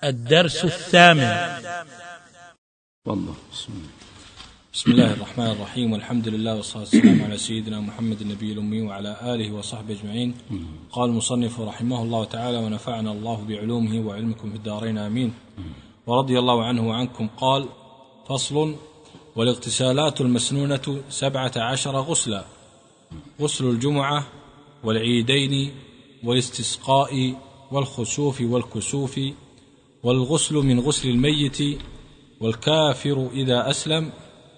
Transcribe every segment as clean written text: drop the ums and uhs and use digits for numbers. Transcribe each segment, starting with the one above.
الدرس الثامن. والله بسم الله الرحمن الرحيم، والحمد لله والصلاة والسلام على سيدنا محمد النبي الأمي وعلى آله وصحبه أجمعين. قال المصنف رحمه الله تعالى: ونفعنا الله بعلومه وعلمكم في الدارين آمين. ورضي الله عنه وعنكم. قال: فصل: والاغتسالات المسنونة 17 غسلا: غسل الجمعة والعيدين والاستسقاء والخسوف والكسوف، والغسل من غسل الميت، والكافر إذا أسلم،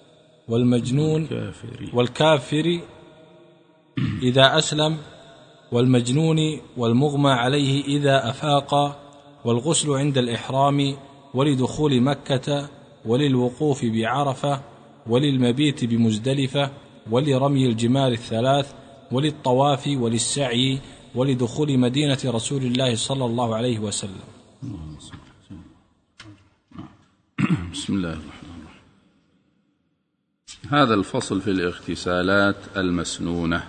والكافر إذا أسلم، والمجنون والمغمى عليه إذا أفاق، والغسل عند الإحرام، ولدخول مكة، وللوقوف بعرفة، وللمبيت بمزدلفة، ولرمي الجمار 3، وللطواف، وللسعي، ولدخول مدينة رسول الله صلى الله عليه وسلم. بسم الله الرحمن الرحيم. هذا الفصل في الاغتسالات المسنونة.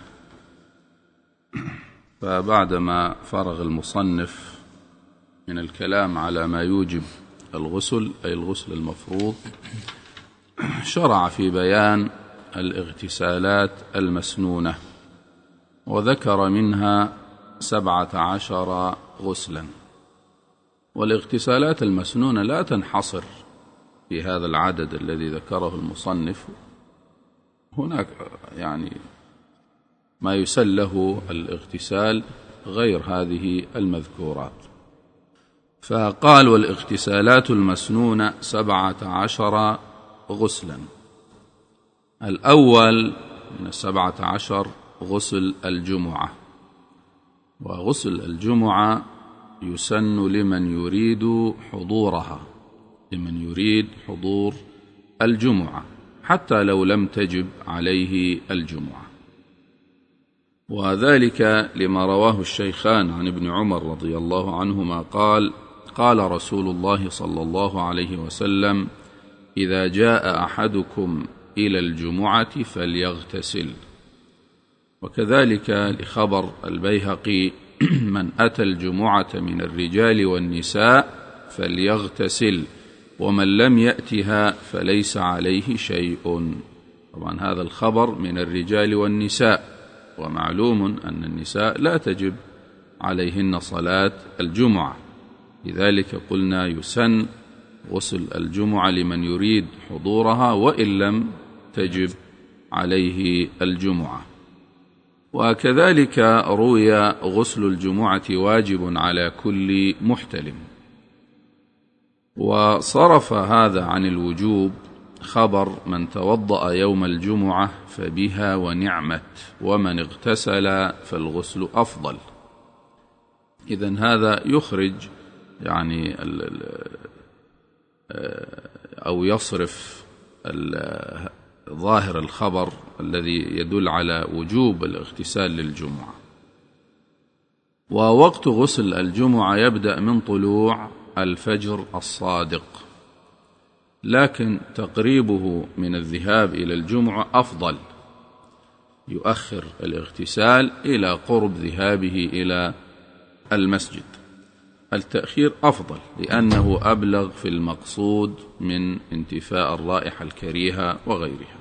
فبعدما فرغ المصنف من الكلام على ما يوجب الغسل أي الغسل المفروض، شرع في بيان الاغتسالات المسنونة، وذكر منها 17 غسلا. والاغتسالات المسنونة لا تنحصر في هذا العدد الذي ذكره المصنف، هناك يعني ما يسله الاغتسال غير هذه المذكورات. فقال: والاغتسالات المسنونة 17 غسلا. الأول من 17 غسل الجمعة. وغسل الجمعة يسن لمن يريد حضورها، لمن يريد حضور الجمعة حتى لو لم تجب عليه الجمعة. وذلك لما رواه الشيخان عن ابن عمر رضي الله عنهما قال: قال رسول الله صلى الله عليه وسلم: إذا جاء أحدكم إلى الجمعة فليغتسل. وكذلك لخبر البيهقي: من أتى الجمعة من الرجال والنساء فليغتسل، ومن لم يأتها فليس عليه شيء. طبعا هذا الخبر من الرجال والنساء، ومعلوم أن النساء لا تجب عليهن صلاة الجمعة، لذلك قلنا يسن غسل الجمعة لمن يريد حضورها وإن لم تجب عليه الجمعة. وكذلك روي غسل الجمعة واجب على كل محتلم. وصرف هذا عن الوجوب خبر: من توضأ يوم الجمعة فبها ونعمت، ومن اغتسل فالغسل أفضل. إذن هذا يخرج يعني أو يصرف ظاهر الخبر الذي يدل على وجوب الاغتسال للجمعة. ووقت غسل الجمعة يبدأ من طلوع الفجر الصادق، لكن تقريبه من الذهاب إلى الجمعة أفضل، يؤخر الاغتسال إلى قرب ذهابه إلى المسجد. التأخير أفضل لأنه أبلغ في المقصود من انتفاء الرائحة الكريهة وغيرها.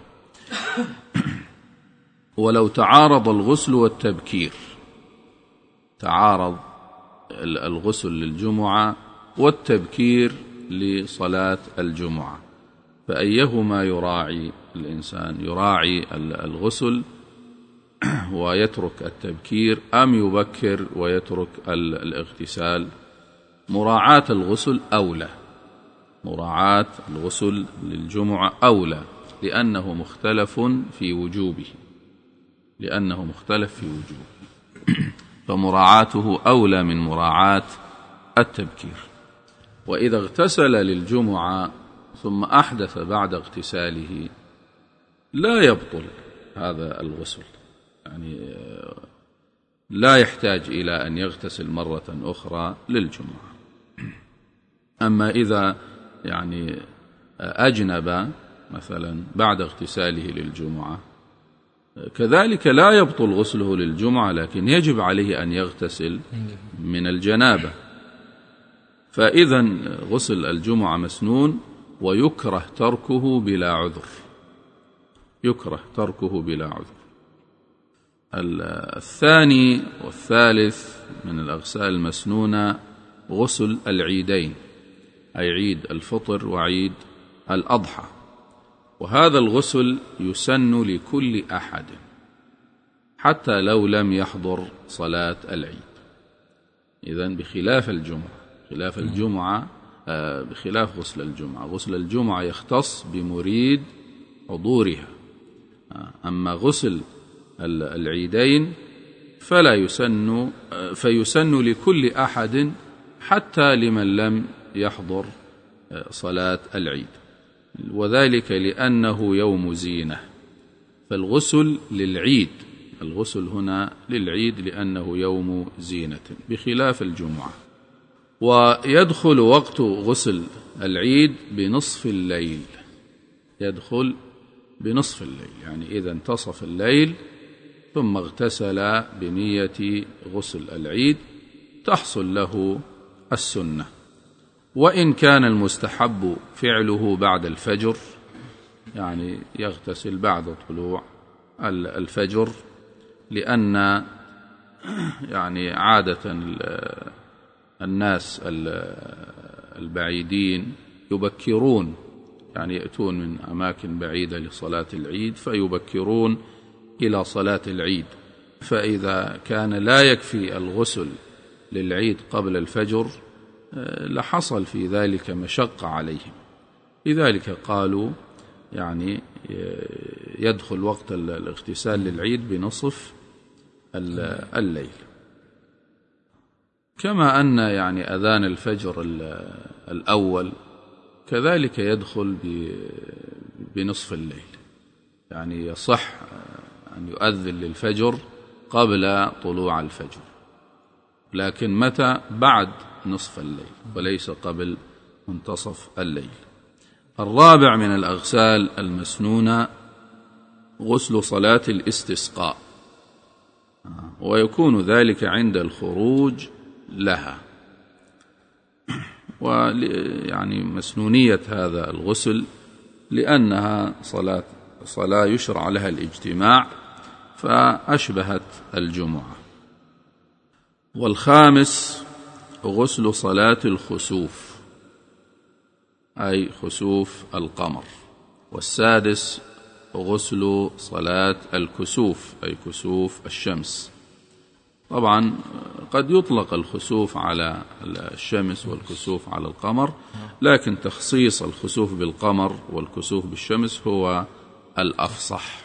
ولو تعارض الغسل والتبكير، تعارض الغسل للجمعة والتبكير لصلاة الجمعة، فأيهما يراعي الإنسان؟ يراعي الغسل ويترك التبكير أم يبكر ويترك الاغتسال؟ مراعاة الغسل أولى، مراعاة الغسل للجمعة أولى، لأنه مختلف في وجوبه، لأنه مختلف في وجوبه، فمراعاته أولى من مراعاة التبكير. وإذا اغتسل للجمعة ثم أحدث بعد اغتساله لا يبطل هذا الغسل، يعني لا يحتاج إلى أن يغتسل مرة أخرى للجمعة. أما إذا يعني أجنب مثلا بعد اغتساله للجمعة كذلك لا يبطل غسله للجمعة، لكن يجب عليه أن يغتسل من الجنابة، فإذا غسل الجمعة مسنون ويكره تركه بلا عذر، يكره تركه بلا عذر. الثاني والثالث من الأغسال المسنونة غسل العيدين، أي عيد الفطر وعيد الأضحى، وهذا الغسل يسن لكل أحد حتى لو لم يحضر صلاة العيد. إذن بخلاف الجمعة، بخلاف غسل الجمعة، غسل الجمعة يختص بمريد حضورها، أما غسل العيدين فلا يسن، فيسن لكل أحد حتى لمن لم يحضر صلاة العيد، وذلك لأنه يوم زينة، فالغسل للعيد، الغسل هنا للعيد لأنه يوم زينة بخلاف الجمعة. ويدخل وقت غسل العيد بنصف الليل، يدخل بنصف الليل، يعني إذا انتصف الليل ثم اغتسل بنية غسل العيد تحصل له السنة. وإن كان المستحب فعله بعد الفجر، يعني يغتسل بعد طلوع الفجر، لأن يعني عادة الناس البعيدين يبكرون، يعني يأتون من أماكن بعيدة لصلاة العيد فيبكرون إلى صلاة العيد، فإذا كان لا يكفي الغسل للعيد قبل الفجر لحصل في ذلك مشقة عليهم، لذلك قالوا يعني يدخل وقت الاغتسال للعيد بنصف الليل. كما أن يعني أذان الفجر الأول كذلك يدخل بنصف الليل، يعني يصح أن يؤذن للفجر قبل طلوع الفجر، لكن متى؟ بعد نصف الليل وليس قبل منتصف الليل. الرابع من الأغسال المسنونة غسل صلاة الاستسقاء، ويكون ذلك عند الخروج لها. ويعني مسنونية هذا الغسل لأنها صلاة يشرع لها الاجتماع فأشبهت الجمعة. والخامس غسل صلاة الخسوف، أي خسوف القمر. والسادس غسل صلاة الكسوف، أي كسوف الشمس. طبعا قد يطلق الخسوف على الشمس والكسوف على القمر، لكن تخصيص الخسوف بالقمر والكسوف بالشمس هو الأفصح.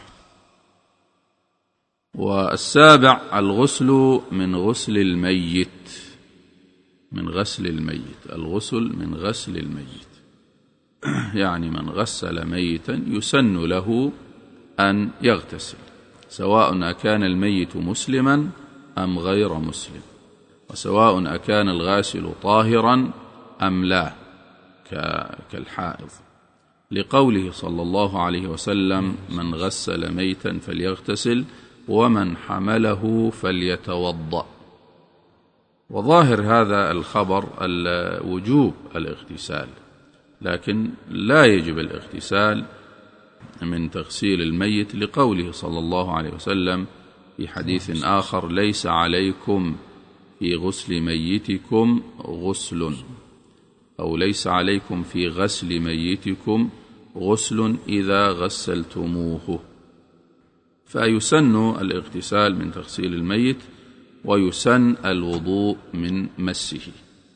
والسابع الغسل من غسل الميت، من غسل الميت، الغسل من غسل الميت، يعني من غسل ميتا يسن له أن يغتسل، سواء أكان الميت مسلما أم غير مسلم، وسواء أكان الغاسل طاهرا أم لا، كالحائض، لقوله صلى الله عليه وسلم: من غسل ميتا فليغتسل ومن حمله فليتوضأ. وظاهر هذا الخبر وجوب الاغتسال، لكن لا يجب الاغتسال من تغسيل الميت، لقوله صلى الله عليه وسلم في حديث آخر: ليس عليكم في غسل ميتكم غسل، أو ليس عليكم في غسل ميتكم غسل إذا غسلتموه. فيسن الاغتسال من تغسيل الميت، ويسن الوضوء من مسه.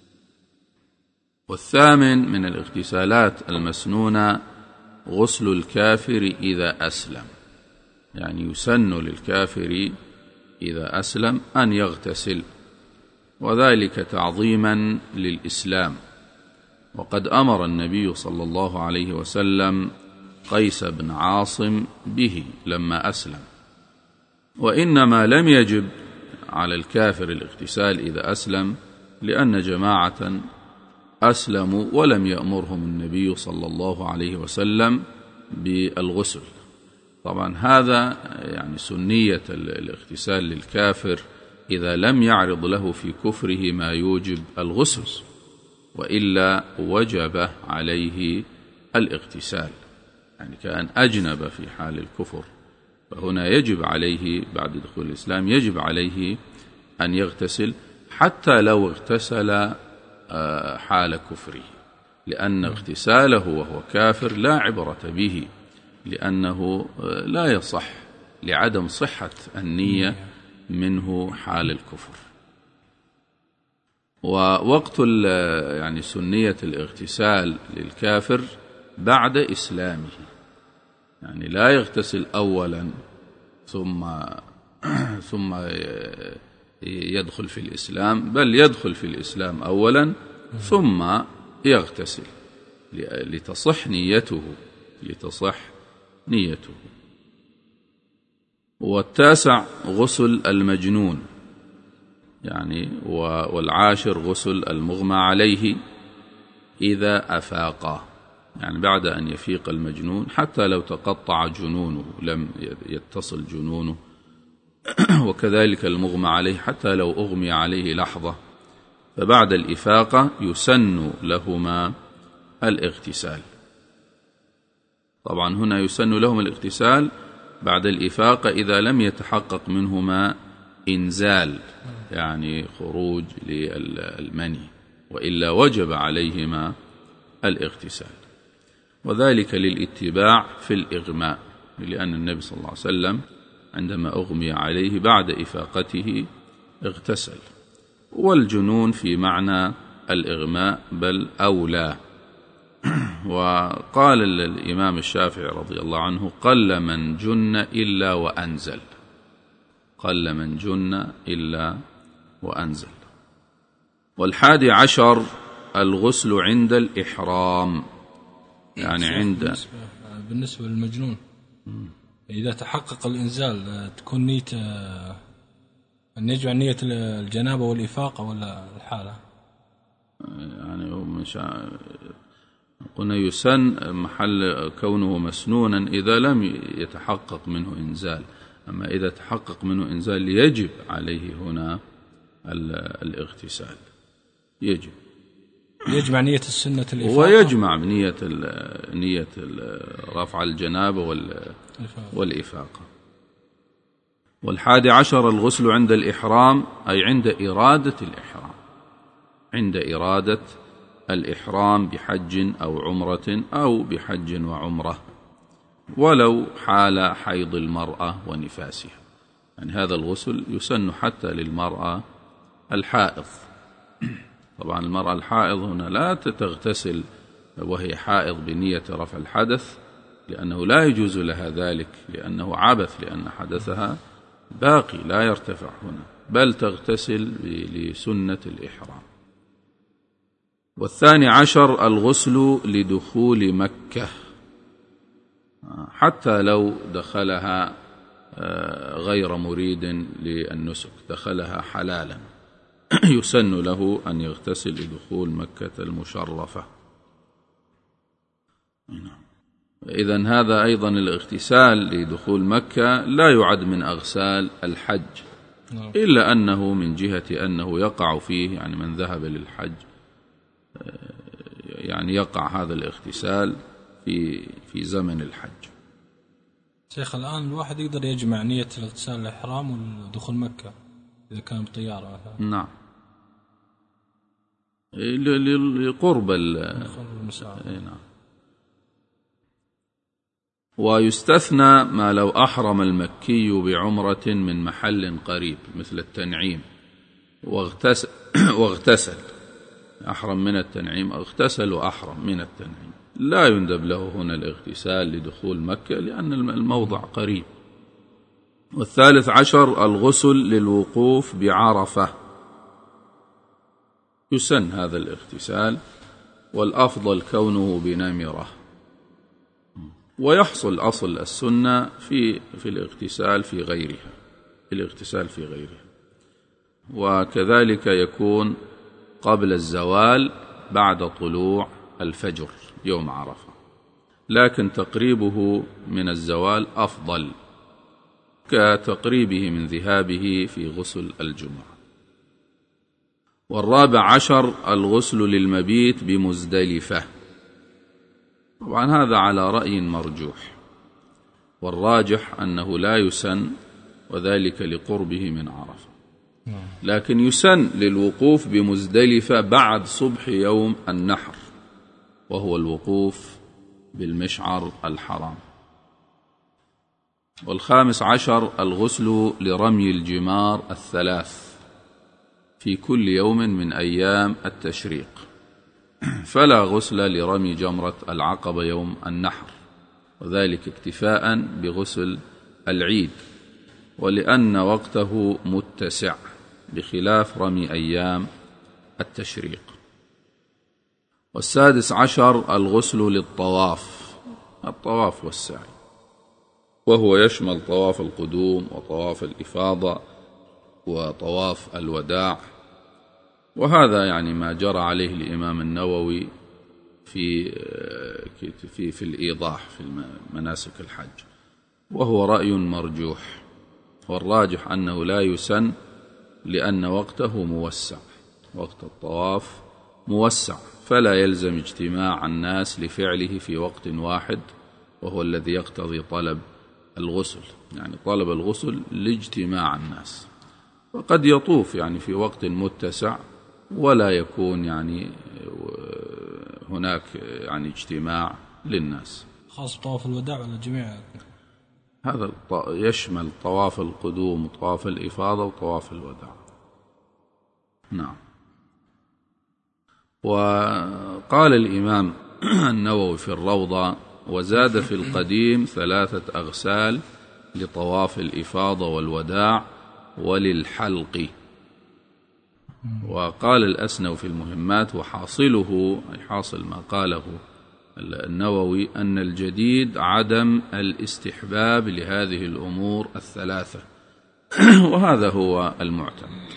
والثامن من الاغتسالات المسنونة غسل الكافر إذا أسلم، يعني يسن للكافر إذا أسلم أن يغتسل، وذلك تعظيما للإسلام. وقد أمر النبي صلى الله عليه وسلم قيس بن عاصم به لما أسلم. وإنما لم يجب على الكافر الاغتسال إذا أسلم لأن جماعة أسلموا ولم يأمرهم النبي صلى الله عليه وسلم بالغسل. طبعا هذا يعني سنية الاغتسال للكافر إذا لم يعرض له في كفره ما يوجب الغسل، وإلا وجب عليه الاغتسال، يعني كان أجنب في حال الكفر، فهنا يجب عليه بعد دخول الإسلام يجب عليه أن يغتسل حتى لو اغتسل حال كفره، لأن اغتساله وهو كافر لا عبرة به، لأنه لا يصح لعدم صحة النية منه حال الكفر. ووقت يعني سنية الاغتسال للكافر بعد إسلامه، يعني لا يغتسل أولا ثم يدخل في الإسلام، بل يدخل في الإسلام أولا ثم يغتسل لتصح نيته. والتاسع غسل المجنون، يعني والعاشر غسل المغمى عليه إذا أفاق، يعني بعد أن يفيق المجنون، حتى لو تقطع جنونه لم يتصل جنونه، وكذلك المغمى عليه حتى لو أغمي عليه لحظة، فبعد الإفاقة يسن لهما الاغتسال. طبعا هنا يسن لهم الاغتسال بعد الإفاقة إذا لم يتحقق منهما إنزال، يعني خروج للمني، وإلا وجب عليهما الاغتسال، وذلك للاتباع في الإغماء، لأن النبي صلى الله عليه وسلم عندما أغمي عليه بعد إفاقته اغتسل، والجنون في معنى الإغماء بل أولى. وقال الإمام الشافعي رضي الله عنه: قل من جن إلا وأنزل، قل من جن إلا وأنزل. والحادي عشر الغسل عند الإحرام، يعني عند بالنسبة للمجنون إذا تحقق الإنزال تكون نية أن يجمع نية الجنابة والإفاقة ولا الحالة؟ يعني مش قلنا يسن محل كونه مسنونا إذا لم يتحقق منه إنزال، أما إذا تحقق منه إنزال يجب عليه هنا الاغتسال، يجب يجمع نية السنة الإفاقة ويجمع نية رفع الجنابة والإفاقة. والحادي عشر الغسل عند الإحرام، أي عند إرادة الإحرام، عند إرادة الإحرام بحج أو عمرة أو بحج وعمرة، ولو حال حيض المرأة ونفاسها، يعني هذا الغسل يسن حتى للمرأة الحائض. طبعا المرأة الحائض هنا لا تغتسل وهي حائض بنية رفع الحدث، لأنه لا يجوز لها ذلك، لأنه عبث، لأن حدثها باقي لا يرتفع هنا، بل تغتسل لسنة الإحرام. والثاني عشر الغسل لدخول مكة، حتى لو دخلها غير مريد للنسك، دخلها حلالا يسن له أن يغتسل لدخول مكة المشرفة. إذن هذا أيضا الاغتسال لدخول مكة لا يعد من أغسال الحج، إلا أنه من جهة أنه يقع فيه، يعني من ذهب للحج يعني يقع هذا الاغتسال في زمن الحج. شيخ الآن الواحد يقدر يجمع نية الاغتسال الإحرام ودخول مكة إذا كان بطيارة؟ نعم، لقرب المسافة. نعم. ويستثنى ما لو أحرم المكي بعمرة من محل قريب مثل التنعيم واغتسل، أحرم من التنعيم، اغتسل وأحرم من التنعيم، لا يندب له هنا الاغتسال لدخول مكة لأن الموضع قريب. والثالث عشر الغسل للوقوف بعرفة، يسن هذا الاغتسال، والأفضل كونه بنمرة، ويحصل أصل السنة في الاغتسال في غيرها، وكذلك يكون قبل الزوال بعد طلوع الفجر يوم عرفة، لكن تقريبه من الزوال أفضل كتقريبه من ذهابه في غسل الجمعة. والرابع عشر الغسل للمبيت بمزدلفة. طبعا هذا على رأي مرجوح، والراجح أنه لا يسن، وذلك لقربه من عرفة، لكن يسن للوقوف بمزدلفة بعد صبح يوم النحر، وهو الوقوف بالمشعر الحرام. والخامس عشر الغسل لرمي الجمار الثلاث في كل يوم من أيام التشريق، فلا غسل لرمي جمرة العقبة يوم النحر، وذلك اكتفاء بغسل العيد، ولأن وقته متسع بخلاف رمي أيام التشريق. والسادس عشر الغسل للطواف، الطواف والسعي، وهو يشمل طواف القدوم وطواف الإفاضة وطواف الوداع، وهذا يعني ما جرى عليه الإمام النووي في الإيضاح في مناسك الحج، وهو رأي مرجوح، والراجح أنه لا يسن لأن وقته موسع، وقت الطواف موسع، فلا يلزم اجتماع الناس لفعله في وقت واحد، وهو الذي يقتضي طلب الغسل، يعني طلب الغسل لاجتماع الناس. وقد يطوف يعني في وقت متسع ولا يكون يعني هناك يعني اجتماع للناس. خاص طواف الوداع ولا جميع؟ هذا يشمل طواف القدوم وطواف الإفاضة وطواف الوداع. نعم. وقال الإمام النووي في الروضة: وزاد في القديم 3 أغسال لطواف الإفاضة والوداع وللحلق. وقال الأسنوي في المهمات: وحاصله، أي حاصل ما قاله النووي، أن الجديد عدم الاستحباب لهذه الأمور الثلاثة، وهذا هو المعتمد.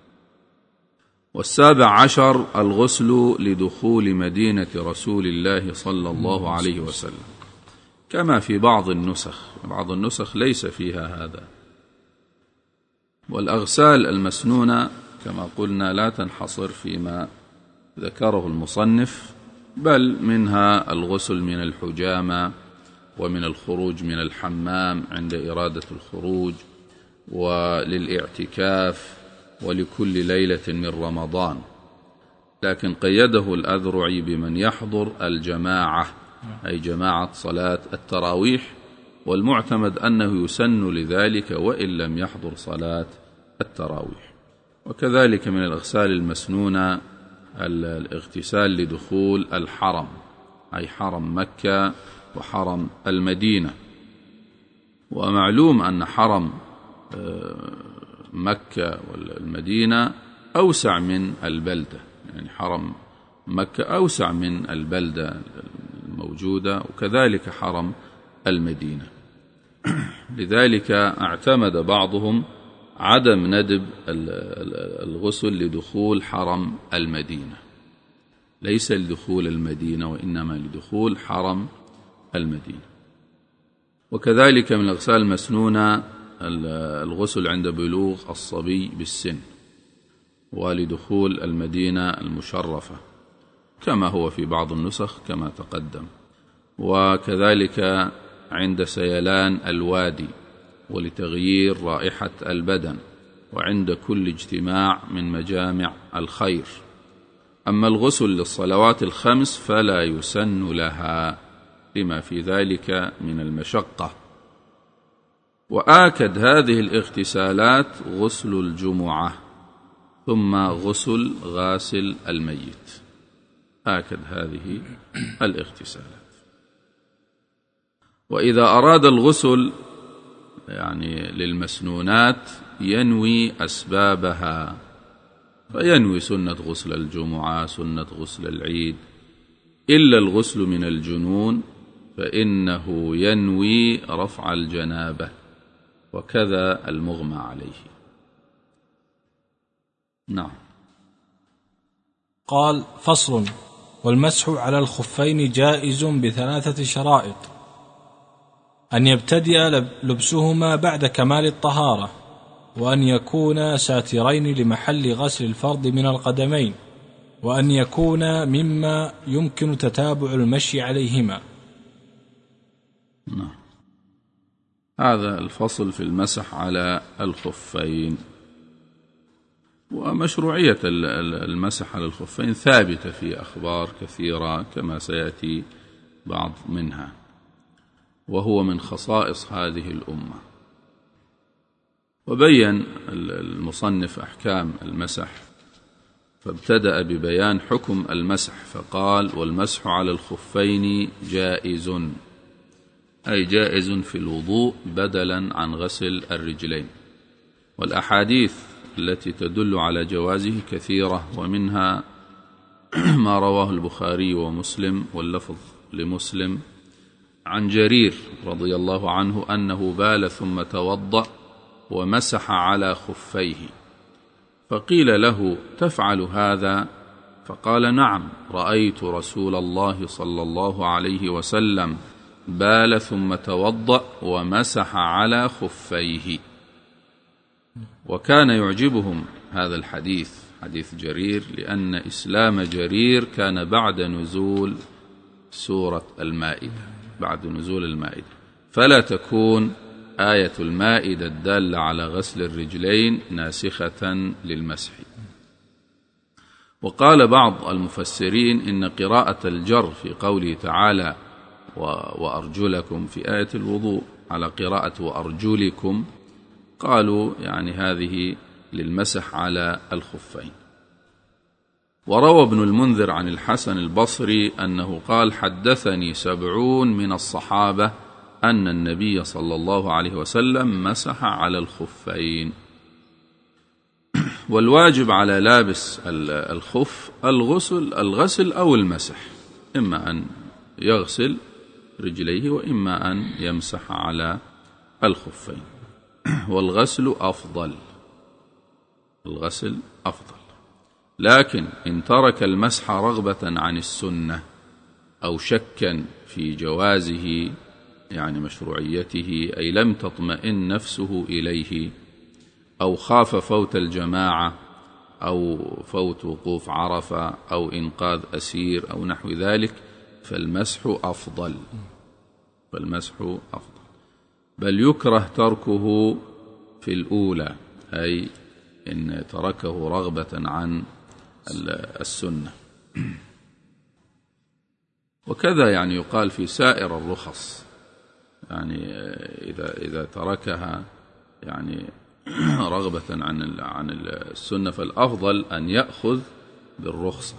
والسابع عشر الغسل لدخول مدينة رسول الله صلى الله عليه وسلم، كما في بعض النسخ ليس فيها هذا. والأغسال المسنونة كما قلنا لا تنحصر فيما ذكره المصنف، بل منها الغسل من الحجامة ومن الخروج من الحمام عند إرادة الخروج، وللاعتكاف، ولكل ليلة من رمضان. لكن قيده الأذرعي بمن يحضر الجماعة، أي جماعة صلاة التراويح، والمعتمد أنه يسن لذلك وإن لم يحضر صلاة التراويح. وكذلك من الأغسال المسنونة الاغتسال لدخول الحرم، أي حرم مكة وحرم المدينة. ومعلوم أن حرم مكة والمدينة أوسع من البلدة، يعني حرم مكة أوسع من البلدة الموجودة، وكذلك حرم المدينة. لذلك اعتمد بعضهم عدم ندب الغسل لدخول حرم المدينة، ليس لدخول المدينة وإنما لدخول حرم المدينة. وكذلك من الأغسال المسنونة الغسل عند بلوغ الصبي بالسن، ولدخول المدينة المشرفة كما هو في بعض النسخ كما تقدم. وكذلك عند سيلان الوادي، ولتغيير رائحة البدن، وعند كل اجتماع من مجامع الخير. أما الغسل للصلوات الخمس فلا يسن لها لما في ذلك من المشقة. وآكد هذه الاغتسالات غسل الجمعة، ثم غسل غاسل الميت، آكد هذه الاغتسالات. وإذا أراد الغسل يعني للمسنونات ينوي أسبابها، فينوي سنة غسل الجمعة، سنة غسل العيد، إلا الغسل من الجنون فإنه ينوي رفع الجنابة، وكذا المغمى عليه. نعم. قال: فصل: والمسح على الخفين جائز ب3 شرائط: أن يبتدئ لبسهما بعد كمال الطهارة، وأن يكون ساترين لمحل غسل الفرد من القدمين، وأن يكون مما يمكن تتابع المشي عليهما. هذا الفصل في المسح على الخفين. ومشروعية المسح على الخفين ثابتة في أخبار كثيرة كما سيأتي بعض منها، وهو من خصائص هذه الأمة. وبين المصنف أحكام المسح، فابتدأ ببيان حكم المسح فقال: والمسح على الخفين جائز، أي جائز في الوضوء بدلا عن غسل الرجلين. والأحاديث التي تدل على جوازه كثيرة، ومنها ما رواه البخاري ومسلم واللفظ لمسلم عن جرير رضي الله عنه أنه بال ثم توضأ ومسح على خفيه، فقيل له: تفعل هذا؟ فقال: نعم، رأيت رسول الله صلى الله عليه وسلم بال ثم توضأ ومسح على خفيه. وكان يعجبهم هذا الحديث، حديث جرير، لأن إسلام جرير كان بعد نزول سورة المائدة، بعد نزول المائدة، فلا تكون آية المائدة الدالة على غسل الرجلين ناسخة للمسح. وقال بعض المفسرين إن قراءة الجر في قوله تعالى وأرجلكم في آية الوضوء على قراءة وأرجلكم، قالوا يعني هذه للمسح على الخفين. وروى ابن المنذر عن الحسن البصري أنه قال: حدثني 70 من الصحابة أن النبي صلى الله عليه وسلم مسح على الخفين. والواجب على لابس الخف الغسل أو المسح، إما أن يغسل رجليه وإما أن يمسح على الخفين. والغسل أفضل، الغسل أفضل، لكن إن ترك المسح رغبة عن السنة أو شكا في جوازه، يعني مشروعيته، أي لم تطمئن نفسه إليه، أو خاف فوت الجماعة أو فوت وقوف عرفة أو إنقاذ أسير أو نحو ذلك، فالمسح أفضل، فالمسح أفضل، بل يكره تركه في الأولى، أي إن تركه رغبة عن السنة. وكذا يعني يقال في سائر الرخص، يعني إذا تركها يعني رغبة عن السنة، فالأفضل أن يأخذ بالرخصة.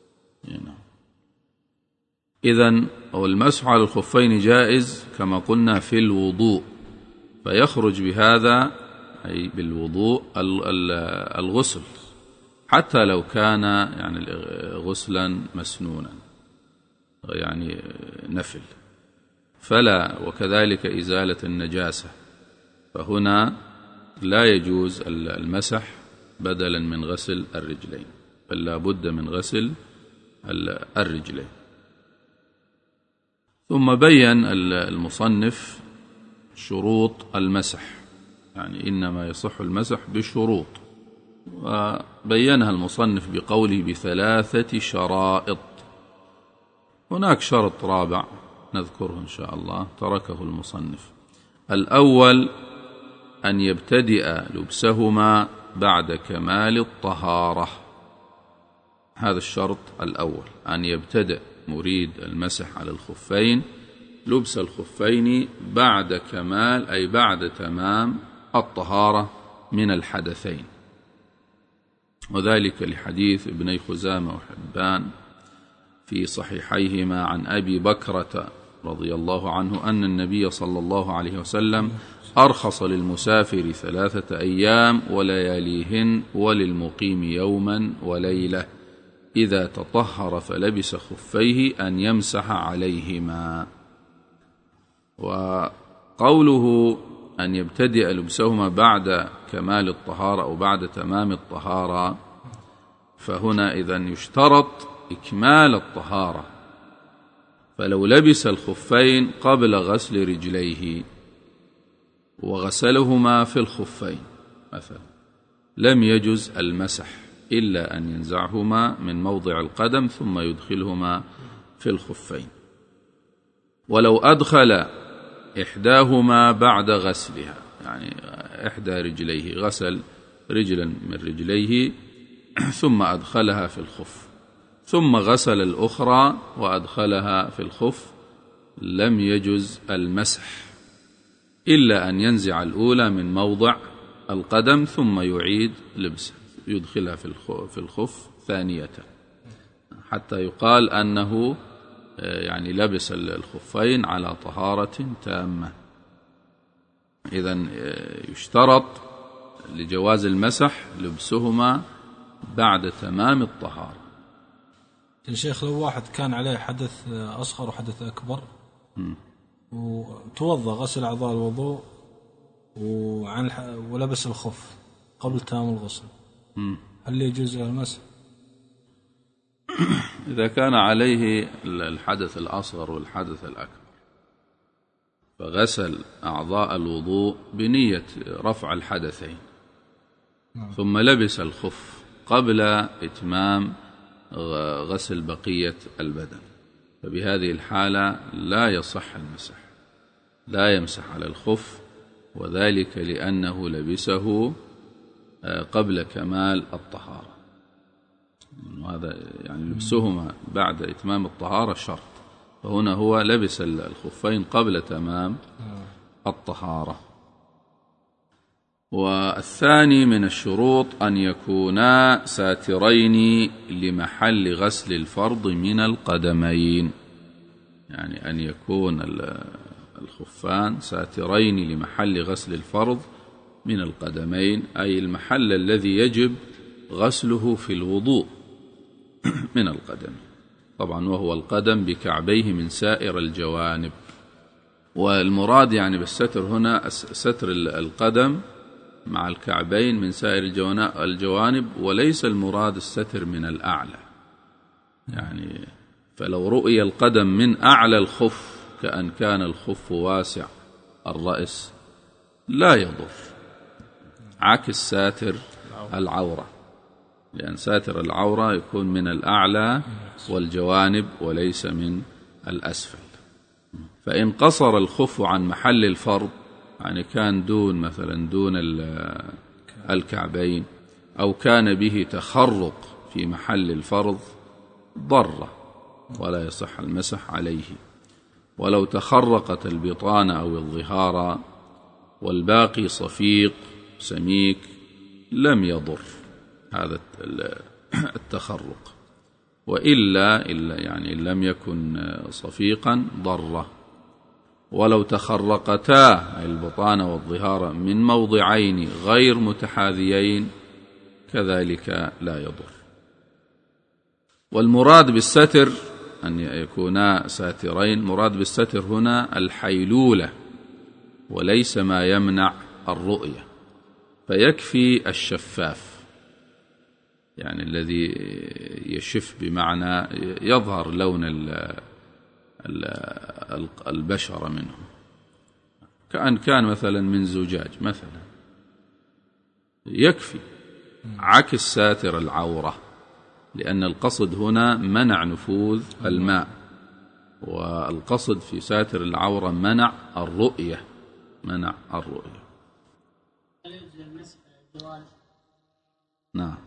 إذن والمسح على الخفين جائز كما قلنا في الوضوء، فيخرج بهذا أي بالوضوء الغسل، حتى لو كان يعني غسلا مسنونا يعني نفل، فلا. وكذلك إزالة النجاسة، فهنا لا يجوز المسح بدلا من غسل الرجلين، بل لا بد من غسل الرجلين. ثم بين المصنف شروط المسح، يعني إنما يصح المسح بشروط، وبينها المصنف بقوله ب3 شرائط. هناك شرط رابع نذكره إن شاء الله تركه المصنف. الأول أن يبتدئ لبسهما بعد كمال الطهارة، هذا الشرط الأول، أن يبتدئ مريد المسح على الخفين لبس الخفين بعد كمال، أي بعد تمام الطهارة من الحدثين، وذلك لحديث ابني خزامة وحبان في صحيحيهما عن أبي بكرة رضي الله عنه أن النبي صلى الله عليه وسلم أرخص للمسافر 3 أيام ولياليهن، وللمقيم يوما وليلة، إذا تطهر فلبس خفيه أن يمسح عليهما. وقوله أن يبتدئ لبسهما بعد كمال الطهارة أو بعد تمام الطهارة، فهنا إذن يشترط إكمال الطهارة، فلو لبس الخفين قبل غسل رجليه وغسلهما في الخفين مثلا لم يجز المسح إلا أن ينزعهما من موضع القدم ثم يدخلهما في الخفين. ولو أدخل إحداهما بعد غسلها، يعني إحدى رجليه غسل رجلا من رجليه ثم أدخلها في الخف ثم غسل الأخرى وأدخلها في الخف، لم يجز المسح إلا أن ينزع الأولى من موضع القدم ثم يعيد لبسها، يدخلها في الخف ثانية، حتى يقال أنه يعني لبس الخفين على طهارة تامة. إذن يشترط لجواز المسح لبسهما بعد تمام الطهارة. يا شيخ لو واحد كان عليه حدث أصغر وحدث أكبر وتوضأ غسل أعضاء الوضوء ولبس الخف قبل تمام الغسل، هل يجوز المسح؟ إذا كان عليه الحدث الأصغر والحدث الأكبر فغسل أعضاء الوضوء بنية رفع الحدثين ثم لبس الخف قبل إتمام غسل بقية البدن، فبهذه الحالة لا يصح المسح، لا يمسح على الخف، وذلك لأنه لبسه قبل كمال الطهارة. وهذا يعني لبسهما بعد إتمام الطهارة شرط، فهنا هو لبس الخفين قبل تمام الطهارة. والثاني من الشروط أن يكونا ساترين لمحل غسل الفرض من القدمين، يعني أن يكون الخفان ساترين لمحل غسل الفرض من القدمين، أي المحل الذي يجب غسله في الوضوء من القدم، طبعا وهو القدم بكعبيه من سائر الجوانب. والمراد يعني بالستر هنا ستر القدم مع الكعبين من سائر الجوانب، وليس المراد الستر من الأعلى، يعني فلو رؤي القدم من أعلى الخف كأن كان الخف واسع الرأس لا يضر، عكس ساتر العورة، لأن ساتر العورة يكون من الأعلى والجوانب وليس من الأسفل. فإن قصر الخف عن محل الفرض، يعني كان مثلا دون الكعبين، أو كان به تخرق في محل الفرض، ضر ولا يصح المسح عليه. ولو تخرقت البطانة أو الظهار والباقي صفيق سميك لم يضر هذا التخرق، وإلا يعني إن لم يكن صفيقا ضر. ولو تخرقتا البطانة والظهار من موضعين غير متحاذيين كذلك لا يضر. والمراد بالستر أن يكونا ساترين، مراد بالستر هنا الحيلولة وليس ما يمنع الرؤية، فيكفي الشفاف، يعني الذي يشف بمعنى يظهر لون البشرة منه، كأن كان مثلا من زجاج مثلا يكفي، عكس ساتر العورة، لأن القصد هنا منع نفوذ الماء، والقصد في ساتر العورة منع الرؤية. نعم،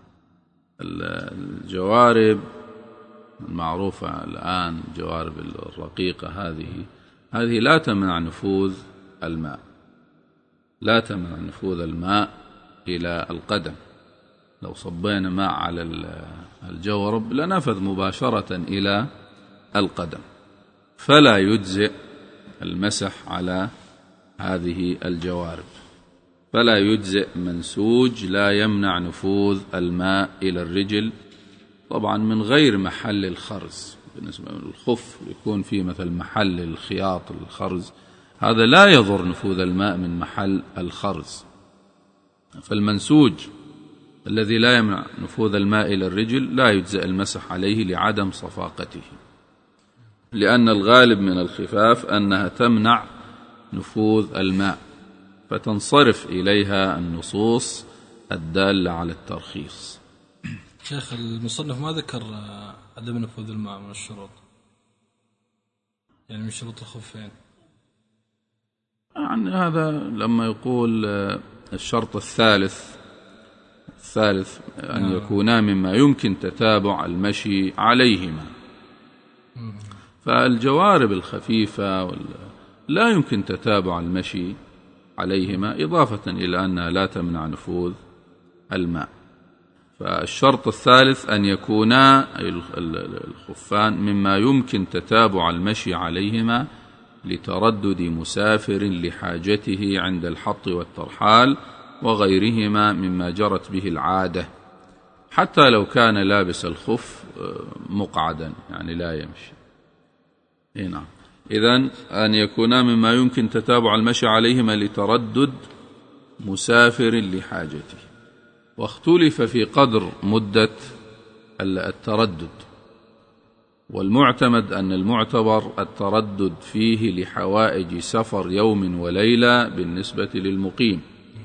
الجوارب المعروفة الآن، الجوارب الرقيقة هذه لا تمنع نفوذ الماء، لا تمنع نفوذ الماء إلى القدم. لو صبينا ماء على الجورب لنفذ مباشرة إلى القدم، فلا يجزئ المسح على هذه الجوارب، فلا يجزئ منسوج لا يمنع نفوذ الماء إلى الرجل، طبعا من غير محل الخرز. بالنسبة للخف يكون فيه مثل محل الخياط الخرز، هذا لا يضر نفوذ الماء من محل الخرز. فالمنسوج الذي لا يمنع نفوذ الماء إلى الرجل لا يجزئ المسح عليه لعدم صفاقته، لأن الغالب من الخفاف أنها تمنع نفوذ الماء، فتنصرف إليها النصوص الدالة على الترخيص. شيخ المصنف ما ذكر عدم نفوذ الماء من الشروط، يعني من شروط الخفين. يعني هذا لما يقول الشرط الثالث أن يكونا مما يمكن تتابع المشي عليهما، فالجوارب الخفيفة لا يمكن تتابع المشي عليهما، إضافة إلى أنها لا تمنع نفوذ الماء. فالشرط الثالث أن يكونا الخفان مما يمكن تتابع المشي عليهما لتردد مسافر لحاجته عند الحط والترحال وغيرهما مما جرت به العادة، حتى لو كان لابس الخف مقعدا، يعني لا يمشي. نعم. إذن أن يكونا مما يمكن تتابع المشي عليهما لتردد مسافر لحاجته. واختلف في قدر مدة التردد، والمعتمد أن المعتبر التردد فيه لحوائج سفر يوم وليلة بالنسبة للمقيم،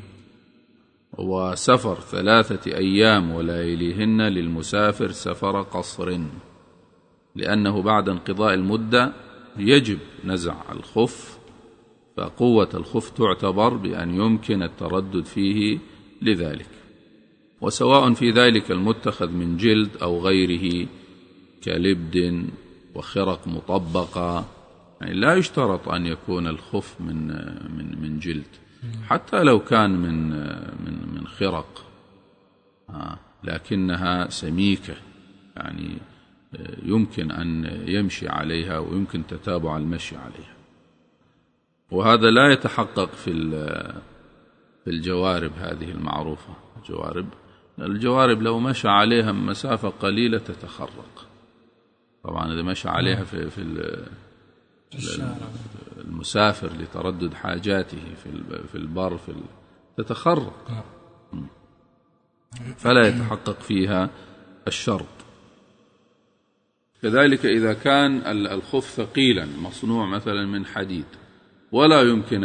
وسفر 3 أيام ولياليهن للمسافر سفر قصر، لأنه بعد انقضاء المدة يجب نزع الخف، فقوة الخف تعتبر بأن يمكن التردد فيه لذلك. وسواء في ذلك المتخذ من جلد أو غيره كلبد وخرق مطبقة، يعني لا يشترط أن يكون الخف من جلد، حتى لو كان من خرق لكنها سميكة، يعني يمكن أن يمشي عليها ويمكن تتابع المشي عليها. وهذا لا يتحقق في الجوارب هذه المعروفة. الجوارب لو مشى عليها مسافة قليلة تتخرق، طبعا إذا مشى عليها في المسافر لتردد حاجاته في البر تتخرق، فلا يتحقق فيها الشرط. كذلك إذا كان الخف ثقيلا مصنوع مثلا من حديد ولا يمكن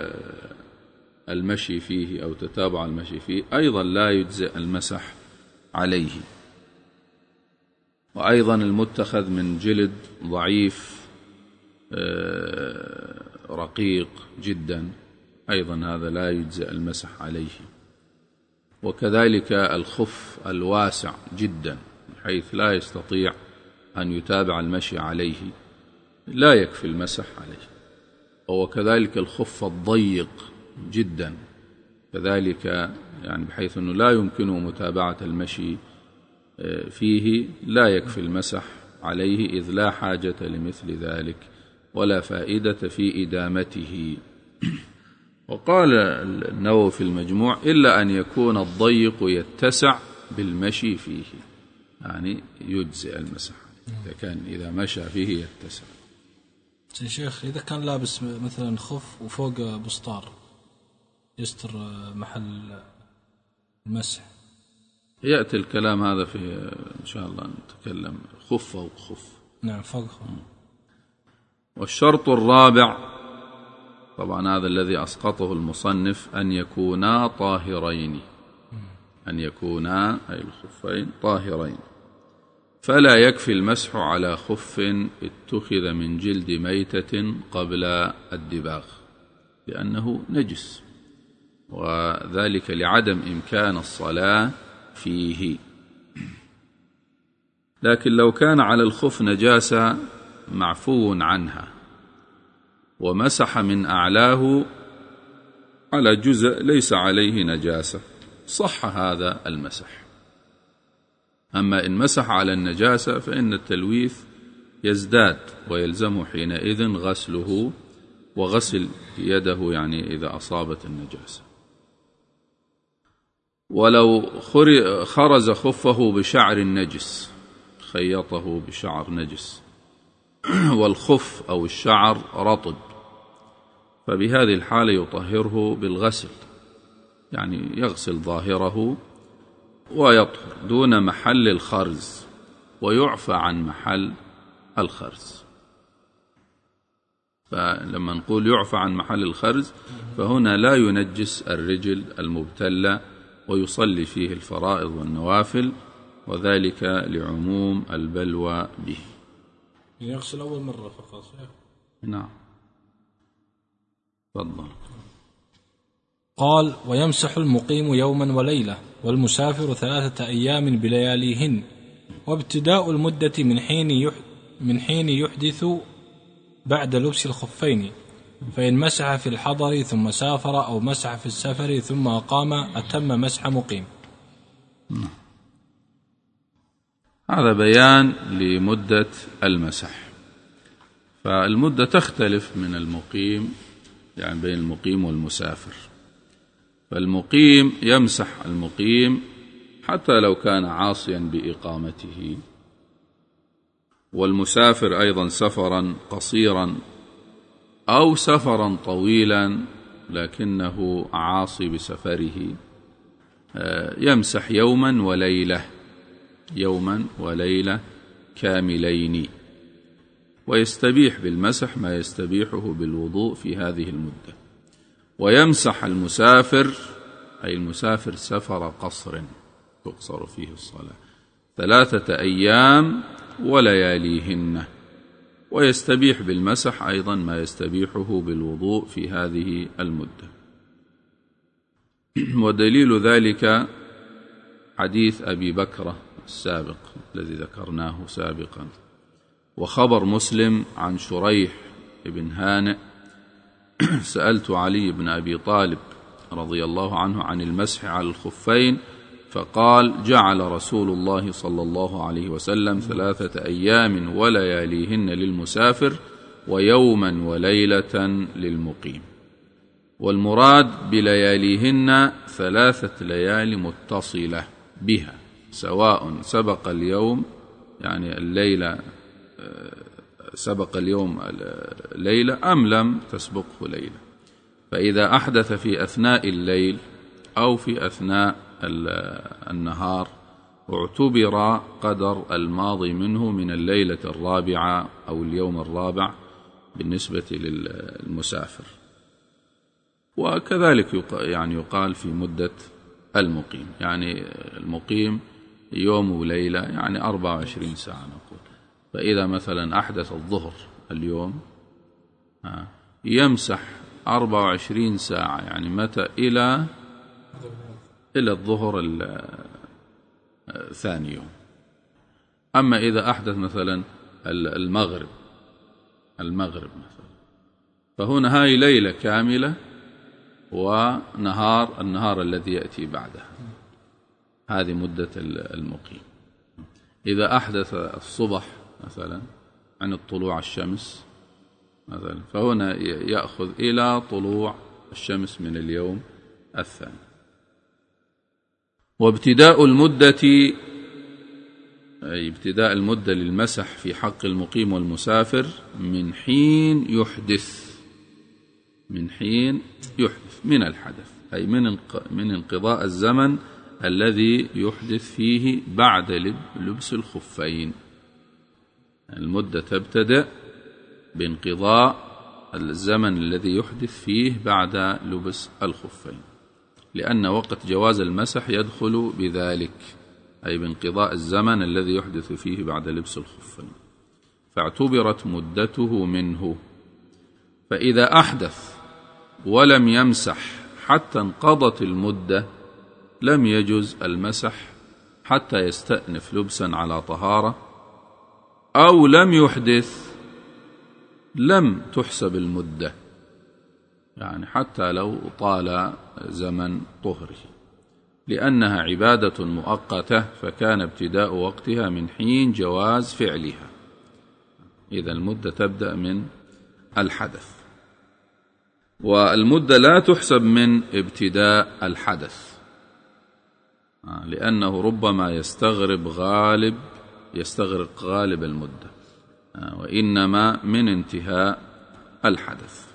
المشي فيه أو تتابع المشي فيه، أيضا لا يجزئ المسح عليه. وأيضا المتخذ من جلد ضعيف رقيق جدا، أيضا هذا لا يجزئ المسح عليه. وكذلك الخف الواسع جدا حيث لا يستطيع أن يتابع المشي عليه، لا يكفي المسح عليه. وكذلك الخف الضيق جدا كذلك، يعني بحيث أنه لا يمكنه متابعة المشي فيه، لا يكفي المسح عليه، إذ لا حاجة لمثل ذلك ولا فائدة في إدامته. وقال النووي في المجموع: إلا أن يكون الضيق يتسع بالمشي فيه، يعني يجزئ المسح إذا مشى فيه يتسع. شيخ إذا كان لابس مثلا خف وفوق بسطار يستر محل المسح، يأتي الكلام هذا في إن شاء الله نتكلم خف فوق خف. نعم فوق خف. والشرط الرابع، طبعا هذا الذي أسقطه المصنف، أن يكونا طاهرين، أن يكونا أي الخفين طاهرين. فلا يكفي المسح على خف اتخذ من جلد ميتة قبل الدباغ، لأنه نجس، وذلك لعدم إمكان الصلاة فيه. لكن لو كان على الخف نجاسة معفو عنها ومسح من أعلاه على جزء ليس عليه نجاسة، صح هذا المسح. أما إن مسح على النجاسة فإن التلويث يزداد، ويلزم حينئذ غسله وغسل يده، يعني إذا أصابت النجاسة. ولو خرز خفه بشعر نجس، خيطه بشعر نجس والخف أو الشعر رطب، فبهذه الحالة يطهره بالغسل، يعني يغسل ظاهره ويطهر دون محل الخرز، ويعفى عن محل الخرز. فلما نقول يعفى عن محل الخرز، فهنا لا ينجس الرجل المبتلة ويصلي فيه الفرائض والنوافل، وذلك لعموم البلوى به. يغسل أول مرة فقط. نعم. تفضل. قال: ويمسح المقيم يوما وليلة، والمسافر 3 أيام بلياليهن، وابتداء المدة من حين يحدث بعد لبس الخفين، فإن مسح في الحضر ثم سافر، أو مسح في السفر ثم أقام، أتم مسح مقيم. هذا بيان لمدة المسح. فالمدة تختلف من المقيم، يعني بين المقيم والمسافر. فالمقيم يمسح المقيم حتى لو كان عاصيا بإقامته، والمسافر أيضا سفرا قصيرا أو سفرا طويلا لكنه عاصي بسفره، يمسح يوما وليلة كاملين، ويستبيح بالمسح ما يستبيحه بالوضوء في هذه المدة. ويمسح المسافر، أي المسافر سفر قصر تقصر فيه الصلاة، 3 أيام ولياليهن، ويستبيح بالمسح أيضا ما يستبيحه بالوضوء في هذه المدة. ودليل ذلك حديث أبي بكرة السابق الذي ذكرناه سابقا، وخبر مسلم عن شريح بن هانئ: سألت علي بن أبي طالب رضي الله عنه عن المسح على الخفين، فقال: جعل رسول الله صلى الله عليه وسلم 3 أيام ولياليهن للمسافر، ويوما وليلة للمقيم. والمراد بلياليهن 3 ليال متصلة بها، سواء سبق اليوم، يعني الليلة سبق اليوم ليلة أم لم تسبقه ليلة. فإذا أحدث في أثناء الليل أو في أثناء النهار اعتبر قدر الماضي منه من الليلة الرابعة أو اليوم الرابع بالنسبة للمسافر. وكذلك يعني يقال في مدة المقيم، يعني المقيم يوم وليلة، يعني 24 ساعة نقول. فإذا مثلا أحدث الظهر اليوم يمسح 24 ساعة، يعني متى؟ إلى الظهر الثاني يوم. أما إذا أحدث مثلا المغرب مثلا، فهنا هاي ليلة كاملة النهار الذي يأتي بعدها، هذه مدة المقيم. إذا أحدث الصبح مثلا عن طلوع الشمس مثلا، فهنا يأخذ إلى طلوع الشمس من اليوم الثاني. وابتداء المدة، أي ابتداء المدة للمسح في حق المقيم والمسافر من حين يحدث من الحدث، أي من انقضاء الزمن الذي يحدث فيه بعد لبس الخفين. المدة تبتدأ بانقضاء الزمن الذي يحدث فيه بعد لبس الخفين، لأن وقت جواز المسح يدخل بذلك، أي بانقضاء الزمن الذي يحدث فيه بعد لبس الخفين، فاعتبرت مدته منه. فإذا أحدث ولم يمسح حتى انقضت المدة لم يجز المسح حتى يستأنف لبسا على طهارة، أو لم يحدث لم تحسب المدة، يعني حتى لو طال زمن طهره، لأنها عبادة مؤقتة، فكان ابتداء وقتها من حين جواز فعلها. إذا المدة تبدأ من الحدث، والمدة لا تحسب من ابتداء الحدث، لأنه ربما يستغرق غالب المدة، وإنما من انتهاء الحدث.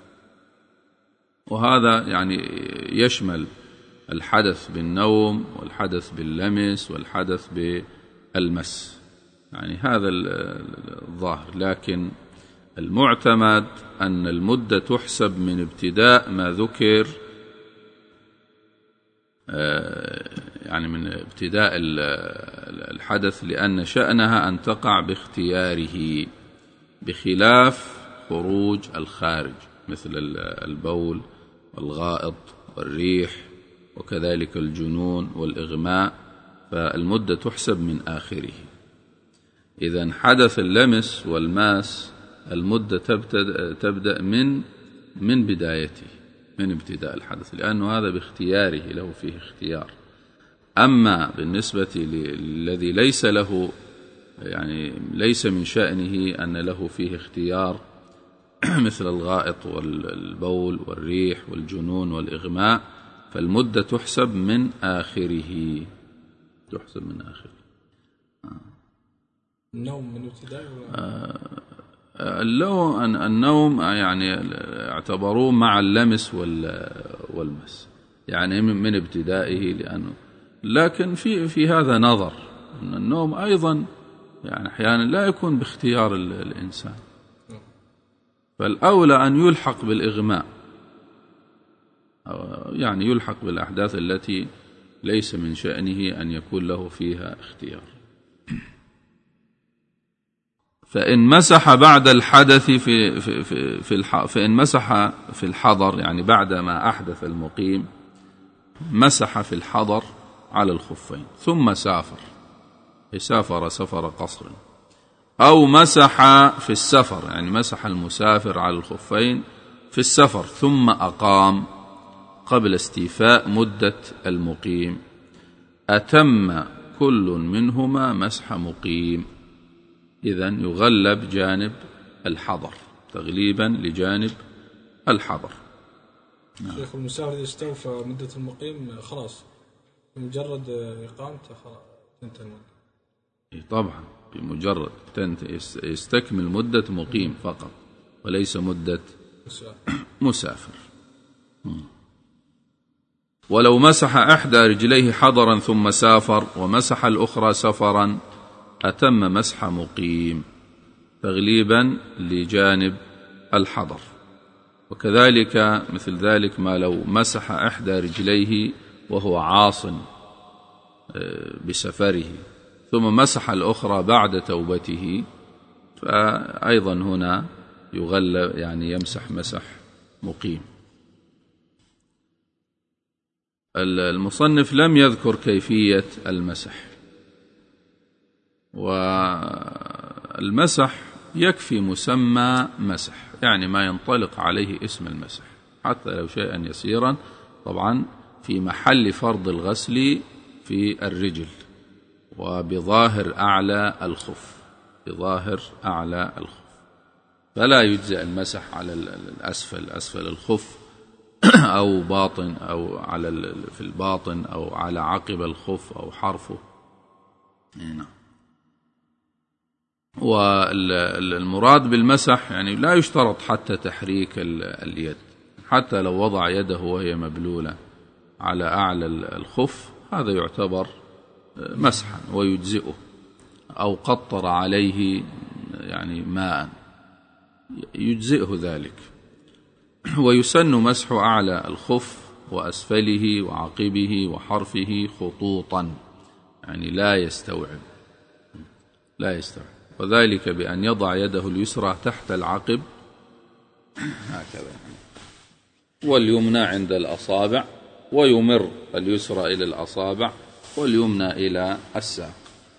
وهذا يعني يشمل الحدث بالنوم والحدث باللمس والحدث بالمس، يعني هذا الظاهر. لكن المعتمد أن المدة تحسب من ابتداء ما ذكر يعني من ابتداء الحدث، لأن شأنها أن تقع باختياره، بخلاف خروج الخارج مثل البول والغائط والريح وكذلك الجنون والإغماء، فالمدة تحسب من آخره. إذن حدث اللمس والماس المدة تبدأ من بدايته، من ابتداء الحدث، لأنه هذا باختياره، له فيه اختيار. أما بالنسبة للذي ليس له، يعني ليس من شأنه أن له فيه اختيار مثل الغائط والبول والريح والجنون والإغماء، فالمدة تحسب من آخره، تحسب من آخره. النوم من ابتدائه النوم يعني اعتبروه مع اللمس والمس، يعني من ابتدائه، لأنه لكن في هذا نظر، أن النوم أيضا يعني أحيانا لا يكون باختيار الإنسان، فالأولى أن يلحق بالإغماء، يعني يلحق بالأحداث التي ليس من شأنه أن يكون له فيها اختيار. فإن مسح بعد الحدث فإن مسح في الحضر، يعني بعد ما أحدث المقيم، مسح في الحضر على الخفين ثم سافر سفر قصر، أو مسح في السفر، يعني مسح المسافر على الخفين في السفر ثم أقام قبل استيفاء مدة المقيم، أتم كل منهما مسح مقيم. إذن يغلب جانب الحضر، تغليبا لجانب الحضر. شيخ، المسافر إذا استوفى مدة المقيم خلاص، بمجرد إقامته تنتهي المدة. طبعا بمجرد يستكمل مدة مقيم فقط، وليس مدة مسافر. ولو مسح إحدى رجليه حضرا ثم سافر ومسح الأخرى سفرا، أتم مسح مقيم، تغليبا لجانب الحضر. وكذلك مثل ذلك ما لو مسح إحدى رجليه وهو عاص بسفره ثم مسح الأخرى بعد توبته، فأيضا هنا يغلب، يعني يمسح مسح مقيم. المصنف لم يذكر كيفية المسح، والمسح يكفي مسمى مسح، يعني ما ينطلق عليه اسم المسح، حتى لو شيئا يسيرا، طبعا في محل فرض الغسل في الرجل وبظاهر أعلى الخف، بظاهر أعلى الخف، فلا يجزئ المسح على أسفل الخف أو باطن، أو في الباطن، أو على عقب الخف أو حرفه. هنا والمراد بالمسح يعني لا يشترط حتى تحريك اليد، حتى لو وضع يده وهي مبلولة على أعلى الخف هذا يعتبر مسحا ويجزئه، أو قطر عليه يعني ماء يجزئه ذلك. ويسن مسح أعلى الخف وأسفله وعقبه وحرفه خطوطا، يعني لا يستوعب، وذلك بأن يضع يده اليسرى تحت العقب هكذا، واليمنى عند الأصابع، ويمر اليسرى إلى الأصابع واليمنى إلى الساق.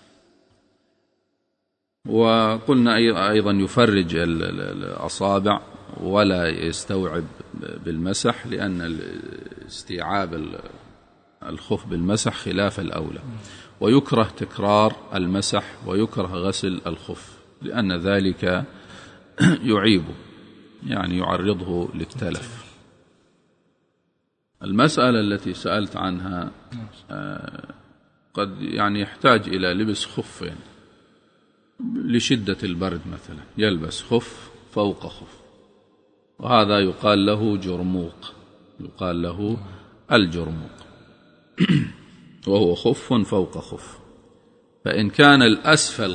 وقلنا أيضا يفرج الأصابع ولا يستوعب بالمسح، لأن استيعاب الخف بالمسح خلاف الأولى. ويكره تكرار المسح، ويكره غسل الخف، لأن ذلك يعيبه، يعني يعرضه للتلف. المسألة التي سألت عنها قد يعني يحتاج إلى لبس خفين لشدة البرد مثلا، يلبس خف فوق خف، وهذا يقال له جرموق، يقال له الجرموق، وهو خف فوق خف. فإن كان الأسفل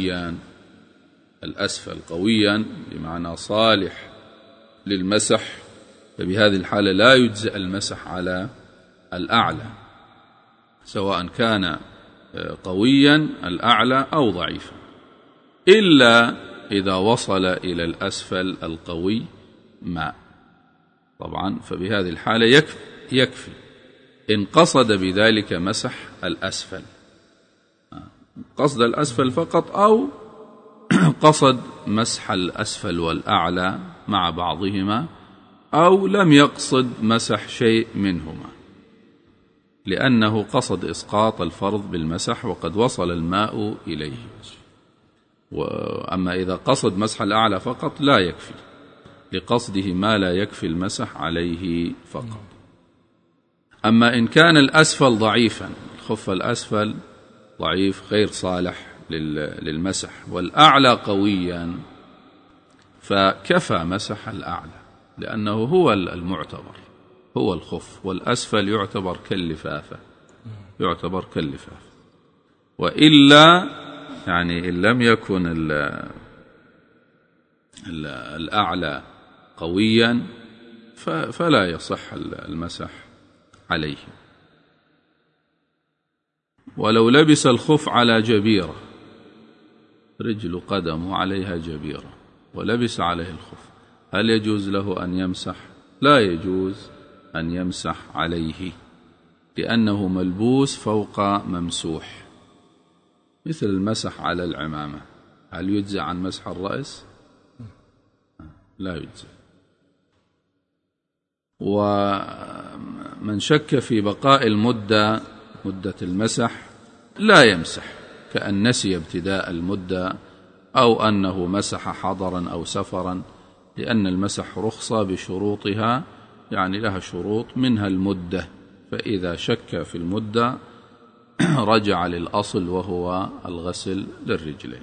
قويا بمعنى صالح للمسح، فبهذه الحالة لا يجزئ المسح على الأعلى، سواء كان قويا الأعلى أو ضعيفا، إلا إذا وصل إلى الأسفل القوي ماء. طبعا فبهذه الحالة يكفي إن قصد بذلك مسح الأسفل، قصد الأسفل فقط، أو قصد مسح الأسفل والأعلى مع بعضهما، أو لم يقصد مسح شيء منهما، لأنه قصد إسقاط الفرض بالمسح وقد وصل الماء إليه. وأما إذا قصد مسح الأعلى فقط لا يكفي، لقصده ما لا يكفي المسح عليه فقط. أما إن كان الأسفل ضعيفا، الخف الأسفل ضعيف غير صالح للمسح، والأعلى قويا، فكفى مسح الأعلى، لأنه هو المعتبر، هو الخف، والأسفل يعتبر كاللفافة، وإلا يعني إن لم يكن الأعلى قويا فلا يصح المسح عليه. ولو لبس الخف على جبيرة، رجل قدم عليها جبيرة ولبس عليه الخف، هل يجوز له أن يمسح؟ لا يجوز أن يمسح عليه، لأنه ملبوس فوق ممسوح، مثل المسح على العمامة. هل يجزي عن مسح الرأس؟ لا يجزي. ومن شك في بقاء مدة المسح لا يمسح، كأن نسي ابتداء المدة أو أنه مسح حضرا أو سفرا، لأن المسح رخصة بشروطها، يعني لها شروط منها المدة، فإذا شك في المدة رجع للأصل وهو الغسل للرجلين.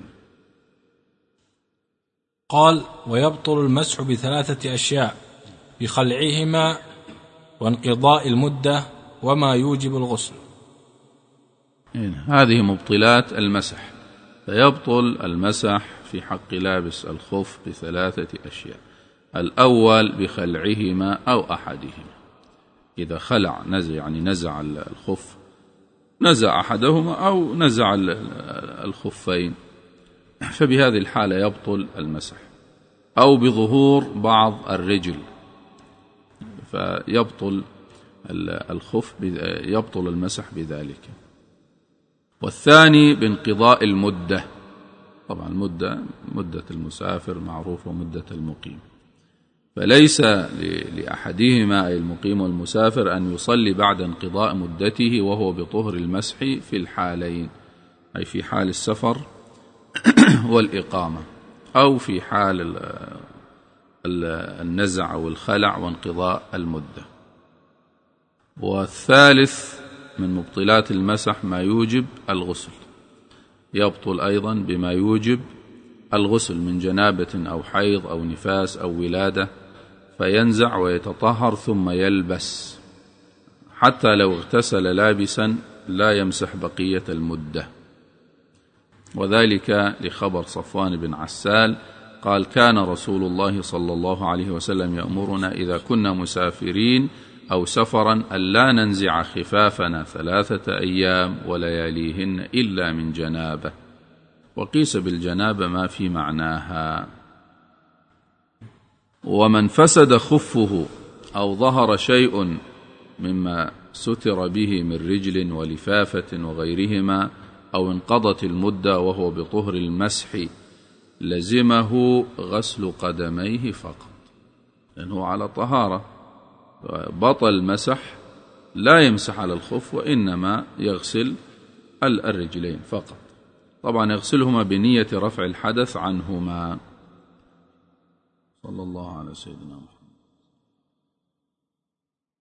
قال: ويبطل المسح بثلاثة أشياء: بخلعهما، وانقضاء المدة، وما يوجب الغسل. هذه مبطلات المسح. فيبطل المسح في حق لابس الخف بثلاثة أشياء: الأول بخلعهما أو أحدهما، إذا خلع نزع الخف، نزع أحدهما أو نزع الخفين، فبهذه الحالة يبطل المسح. أو بظهور بعض الرجل، فيبطل يبطل المسح بذلك. والثاني بانقضاء المدة، طبعا مدة المسافر معروفة ومدة المقيم، فليس لأحدهما أي المقيم والمسافر أن يصلي بعد انقضاء مدته وهو بطهر المسح في الحالين، أي في حال السفر والإقامة، أو في حال النزع والخلع وانقضاء المدة. والثالث من مبطلات المسح ما يوجب الغسل، يبطل أيضا بما يوجب الغسل من جنابة أو حيض أو نفاس أو ولادة، فينزع ويتطهر ثم يلبس، حتى لو اغتسل لابسا لا يمسح بقية المدة. وذلك لخبر صفوان بن عسال قال: كان رسول الله صلى الله عليه وسلم يأمرنا إذا كنا مسافرين أو سفرا ألا ننزع خفافنا 3 أيام ولياليهن إلا من جنابة. وقيس بالجنابة ما في معناها. ومن فسد خفه أو ظهر شيء مما ستر به من رجل ولفافة وغيرهما، أو انقضت المدة وهو بطهر المسح، لزمه غسل قدميه فقط، لأنه على طهارة، بطل المسح، لا يمسح على الخف، وإنما يغسل الرجلين فقط. طبعا يغسلهما بنية رفع الحدث عنهما. صلى الله على سيدنا محمد.